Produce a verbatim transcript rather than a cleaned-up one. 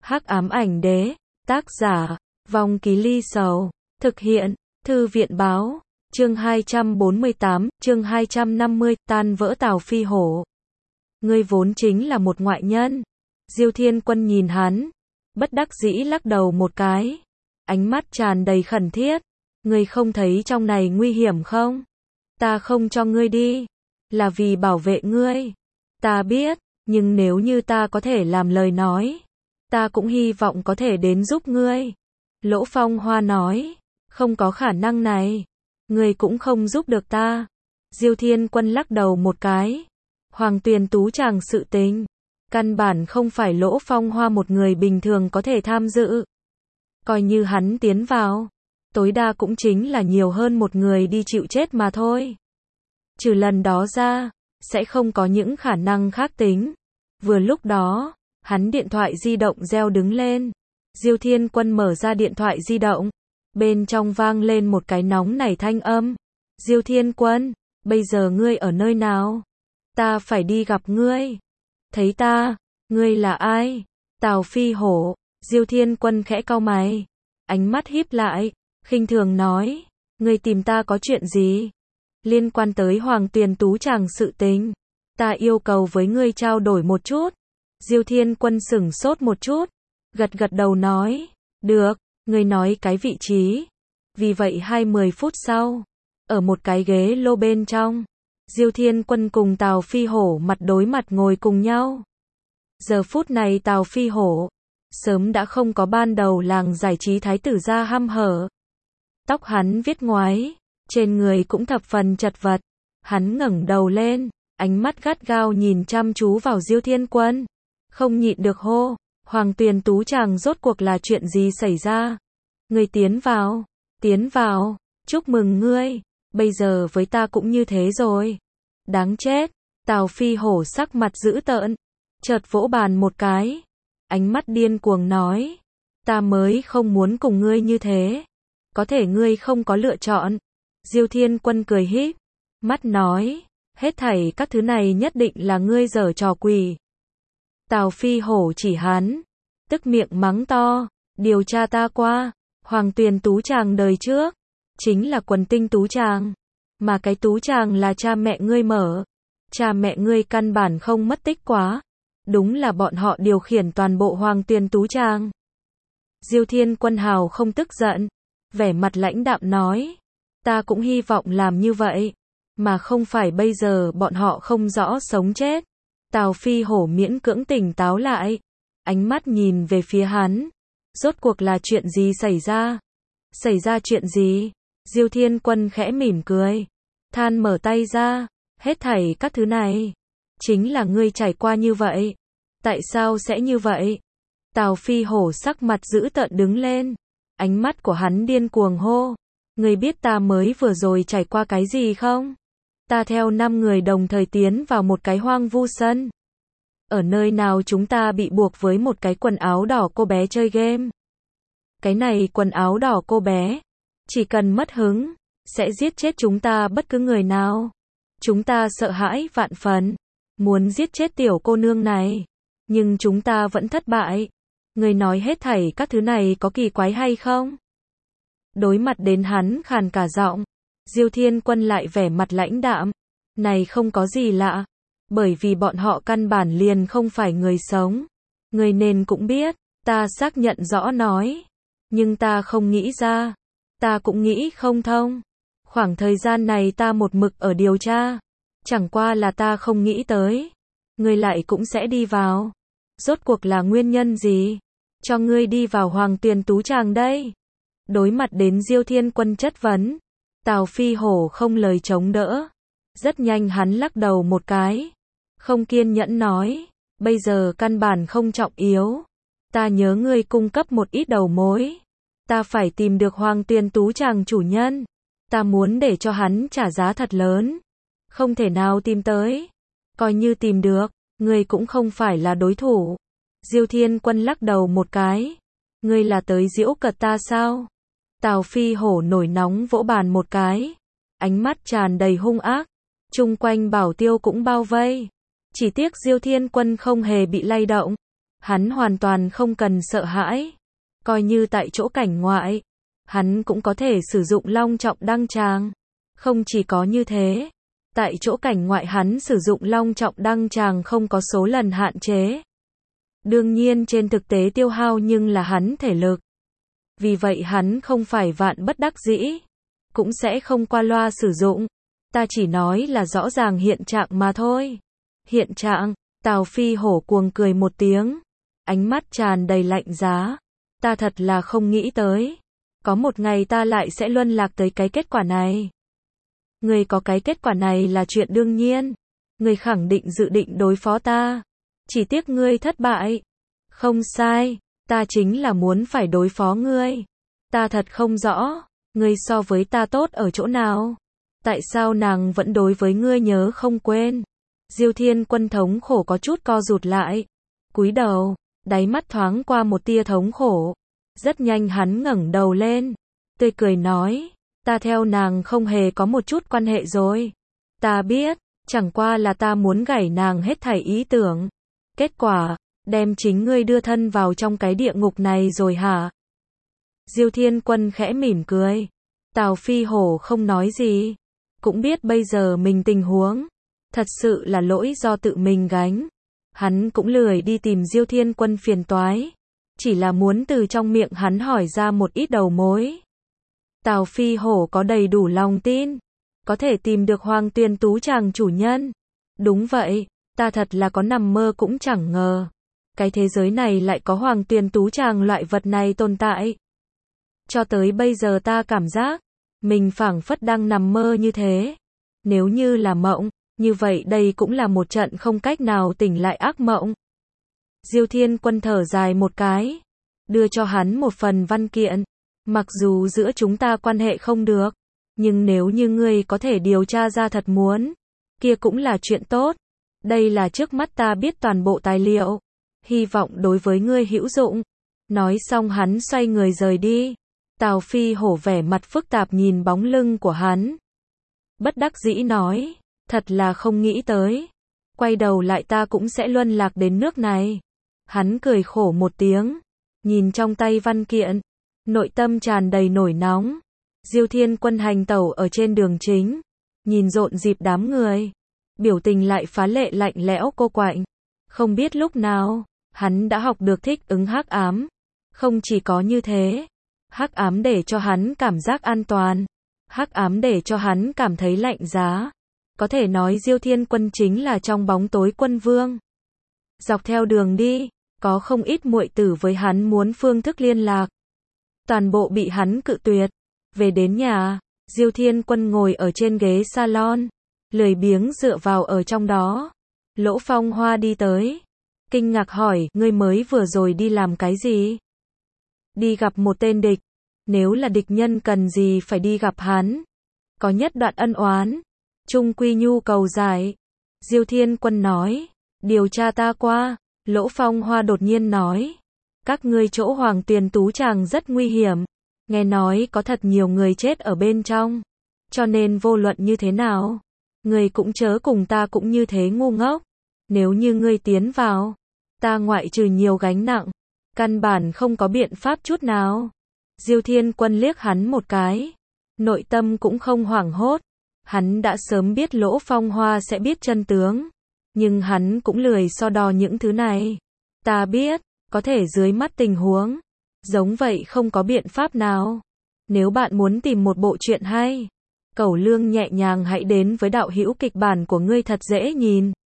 Hắc ám ảnh đế, tác giả, Vong Ký Ly Sầu, thực hiện, Thư viện báo, chương hai trăm bốn mươi tám, chương hai trăm năm mươi, tan vỡ Tào Phi Hổ. Ngươi vốn chính là một ngoại nhân. Diêu Thiên Quân nhìn hắn, bất đắc dĩ lắc đầu một cái, ánh mắt tràn đầy khẩn thiết. Ngươi không thấy trong này nguy hiểm không? Ta không cho ngươi đi, là vì bảo vệ ngươi. Ta biết, nhưng nếu như ta có thể làm lời nói, ta cũng hy vọng có thể đến giúp ngươi. Lỗ Phong Hoa nói, không có khả năng này, ngươi cũng không giúp được ta. Diêu Thiên Quân lắc đầu một cái, Hoàng Tuyền Tú chàng sự tình, căn bản không phải Lỗ Phong Hoa một người bình thường có thể tham dự. Coi như hắn tiến vào, tối đa cũng chính là nhiều hơn một người đi chịu chết mà thôi. Trừ lần đó ra, sẽ không có những khả năng khác tính. Vừa lúc đó, hắn điện thoại di động reo đứng lên. Diêu Thiên Quân mở ra điện thoại di động, bên trong vang lên một cái nóng nảy thanh âm. Diêu Thiên Quân, bây giờ ngươi ở nơi nào? Ta phải đi gặp ngươi. Thấy ta, ngươi là ai? Tào Phi Hổ. Diêu Thiên Quân khẽ cau mày, ánh mắt híp lại, khinh thường nói, ngươi tìm ta có chuyện gì? Liên quan tới Hoàng Tuyền Tú chàng sự tình, ta yêu cầu với ngươi trao đổi một chút. Diêu Thiên Quân sửng sốt một chút, gật gật đầu nói, được, ngươi nói cái vị trí. Vì vậy hai mươi phút sau, ở một cái ghế lô bên trong, Diêu Thiên Quân cùng Tào Phi Hổ mặt đối mặt ngồi cùng nhau. Giờ phút này Tào Phi Hổ sớm đã không có ban đầu làng giải trí thái tử ra hăm hở. Tóc hắn viết ngoái, trên người cũng thập phần chật vật. Hắn ngẩng đầu lên, ánh mắt gắt gao nhìn chăm chú vào Diêu Thiên Quân, không nhịn được hô, Hoàng Tuyền Tú chàng rốt cuộc là chuyện gì xảy ra? Ngươi tiến vào, tiến vào, chúc mừng ngươi, bây giờ với ta cũng như thế rồi. Đáng chết. Tào Phi Hổ sắc mặt dữ tợn, chợt vỗ bàn một cái, ánh mắt điên cuồng nói, ta mới không muốn cùng ngươi như thế. Có thể ngươi không có lựa chọn. Diêu Thiên Quân cười híp mắt nói, hết thảy các thứ này nhất định là ngươi giở trò quỷ. Tào Phi Hổ chỉ hắn, tức miệng mắng to, điều tra ta qua, Hoàng Tuyền Tú chàng đời trước, chính là Quần Tinh Tú chàng, mà cái Tú chàng là cha mẹ ngươi mở, cha mẹ ngươi căn bản không mất tích quá, đúng là bọn họ điều khiển toàn bộ Hoàng Tuyền Tú chàng. Diêu Thiên Quân hào không tức giận, vẻ mặt lãnh đạm nói, ta cũng hy vọng làm như vậy, mà không phải bây giờ bọn họ không rõ sống chết. Tào Phi Hổ miễn cưỡng tỉnh táo lại, ánh mắt nhìn về phía hắn, rốt cuộc là chuyện gì xảy ra? Xảy ra chuyện gì? Diêu Thiên Quân khẽ mỉm cười, than mở tay ra, hết thảy các thứ này, chính là ngươi trải qua như vậy. Tại sao sẽ như vậy? Tào Phi Hổ sắc mặt dữ tợn đứng lên, ánh mắt của hắn điên cuồng hô, ngươi biết ta mới vừa rồi trải qua cái gì không? Ta theo năm người đồng thời tiến vào một cái hoang vu sân. Ở nơi nào chúng ta bị buộc với một cái quần áo đỏ cô bé chơi game. Cái này quần áo đỏ cô bé, chỉ cần mất hứng, sẽ giết chết chúng ta bất cứ người nào. Chúng ta sợ hãi vạn phần, muốn giết chết tiểu cô nương này, nhưng chúng ta vẫn thất bại. Người nói hết thảy các thứ này có kỳ quái hay không? Đối mặt đến hắn khàn cả giọng, Diêu Thiên Quân lại vẻ mặt lãnh đạm, này không có gì lạ, bởi vì bọn họ căn bản liền không phải người sống. Người nên cũng biết, ta xác nhận rõ nói, nhưng ta không nghĩ ra, ta cũng nghĩ không thông. Khoảng thời gian này ta một mực ở điều tra, chẳng qua là ta không nghĩ tới, ngươi lại cũng sẽ đi vào. Rốt cuộc là nguyên nhân gì cho ngươi đi vào Hoàng Tuyền Tú chàng đây? Đối mặt đến Diêu Thiên Quân chất vấn, Tào Phi Hổ không lời chống đỡ. Rất nhanh hắn lắc đầu một cái, không kiên nhẫn nói, bây giờ căn bản không trọng yếu. Ta nhớ ngươi cung cấp một ít đầu mối. Ta phải tìm được Hoàng Tuyền Tú chàng chủ nhân. Ta muốn để cho hắn trả giá thật lớn. Không thể nào tìm tới. Coi như tìm được, ngươi cũng không phải là đối thủ. Diêu Thiên Quân lắc đầu một cái. Ngươi là tới giễu cợt ta sao? Tào Phi Hổ nổi nóng vỗ bàn một cái, ánh mắt tràn đầy hung ác, chung quanh bảo tiêu cũng bao vây. Chỉ tiếc Diêu Thiên Quân không hề bị lay động, Hắn hoàn toàn không cần sợ hãi. Coi như tại chỗ cảnh ngoại, hắn cũng có thể sử dụng long trọng đăng tràng. Không chỉ có như thế, tại chỗ cảnh ngoại hắn sử dụng long trọng đăng tràng không có số lần hạn chế. Đương nhiên trên thực tế tiêu hao nhưng là hắn thể lực. Vì vậy hắn không phải vạn bất đắc dĩ, cũng sẽ không qua loa sử dụng. Ta chỉ nói là rõ ràng hiện trạng mà thôi. Hiện trạng, Tào Phi Hổ cuồng cười một tiếng, ánh mắt tràn đầy lạnh giá. Ta thật là không nghĩ tới, có một ngày ta lại sẽ luân lạc tới cái kết quả này. Ngươi có cái kết quả này là chuyện đương nhiên. Ngươi khẳng định dự định đối phó ta. Chỉ tiếc ngươi thất bại. Không sai, ta chính là muốn phải đối phó ngươi. Ta thật không rõ, ngươi so với ta tốt ở chỗ nào. Tại sao nàng vẫn đối với ngươi nhớ không quên? Diêu Thiên Quân thống khổ có chút co rụt lại. Cúi đầu, đáy mắt thoáng qua một tia thống khổ. Rất nhanh hắn ngẩng đầu lên, tươi cười nói, ta theo nàng không hề có một chút quan hệ rồi. Ta biết, chẳng qua là ta muốn gảy nàng hết thảy ý tưởng. Kết quả, đem chính ngươi đưa thân vào trong cái địa ngục này rồi hả? Diêu Thiên Quân khẽ mỉm cười. Tào Phi Hổ không nói gì. Cũng biết bây giờ mình tình huống. Thật sự là lỗi do tự mình gánh. Hắn cũng lười đi tìm Diêu Thiên Quân phiền toái. Chỉ là muốn từ trong miệng hắn hỏi ra một ít đầu mối. Tào Phi Hổ có đầy đủ lòng tin. Có thể tìm được Hoàng Tuyền Tú Tràng chủ nhân. Đúng vậy, ta thật là có nằm mơ cũng chẳng ngờ. Cái thế giới này lại có Hoàng Tuyền Tú Tràng loại vật này tồn tại. Cho tới bây giờ ta cảm giác, mình phảng phất đang nằm mơ như thế. Nếu như là mộng, như vậy đây cũng là một trận không cách nào tỉnh lại ác mộng. Diêu Thiên Quân thở dài một cái, đưa cho hắn một phần văn kiện. Mặc dù giữa chúng ta quan hệ không được, nhưng nếu như ngươi có thể điều tra ra thật muốn, kia cũng là chuyện tốt. Đây là trước mắt ta biết toàn bộ tài liệu, hy vọng đối với ngươi hữu dụng. Nói xong hắn xoay người rời đi. Tào Phi Hổ vẻ mặt phức tạp nhìn bóng lưng của hắn. Bất đắc dĩ nói, thật là không nghĩ tới. Quay đầu lại ta cũng sẽ luân lạc đến nước này. Hắn cười khổ một tiếng, nhìn trong tay văn kiện, nội tâm tràn đầy nổi nóng. Diêu Thiên Quân hành tẩu ở trên đường chính, nhìn rộn rịp đám người, biểu tình lại phá lệ lạnh lẽo cô quạnh. Không biết lúc nào, hắn đã học được thích ứng hắc ám. Không chỉ có như thế, hắc ám để cho hắn cảm giác an toàn, hắc ám để cho hắn cảm thấy lạnh giá. Có thể nói Diêu Thiên Quân chính là trong bóng tối quân vương. Dọc theo đường đi, có không ít muội tử với hắn muốn phương thức liên lạc. Toàn bộ bị hắn cự tuyệt. Về đến nhà, Diêu Thiên Quân ngồi ở trên ghế salon, lười biếng dựa vào ở trong đó. Lỗ Phong Hoa đi tới, kinh ngạc hỏi, ngươi mới vừa rồi đi làm cái gì? Đi gặp một tên địch. Nếu là địch nhân cần gì phải đi gặp hắn? Có nhất đoạn ân oán, chung quy nhu cầu giải. Diêu Thiên Quân nói, điều tra ta qua. Lỗ Phong Hoa đột nhiên nói, các ngươi chỗ Hoàng Tuyền Tú Tràng rất nguy hiểm. Nghe nói có thật nhiều người chết ở bên trong. Cho nên vô luận như thế nào, ngươi cũng chớ cùng ta cũng như thế ngu ngốc. Nếu như ngươi tiến vào, ta ngoại trừ nhiều gánh nặng, căn bản không có biện pháp chút nào. Diêu Thiên Quân liếc hắn một cái, nội tâm cũng không hoảng hốt. Hắn đã sớm biết Lỗ Phong Hoa sẽ biết chân tướng, nhưng hắn cũng lười so đo những thứ này. Ta biết, có thể dưới mắt tình huống giống vậy không có biện pháp nào. Nếu bạn muốn tìm một bộ truyện hay, Cẩu Lương nhẹ nhàng hãy đến với đạo hữu kịch bản của ngươi thật dễ nhìn.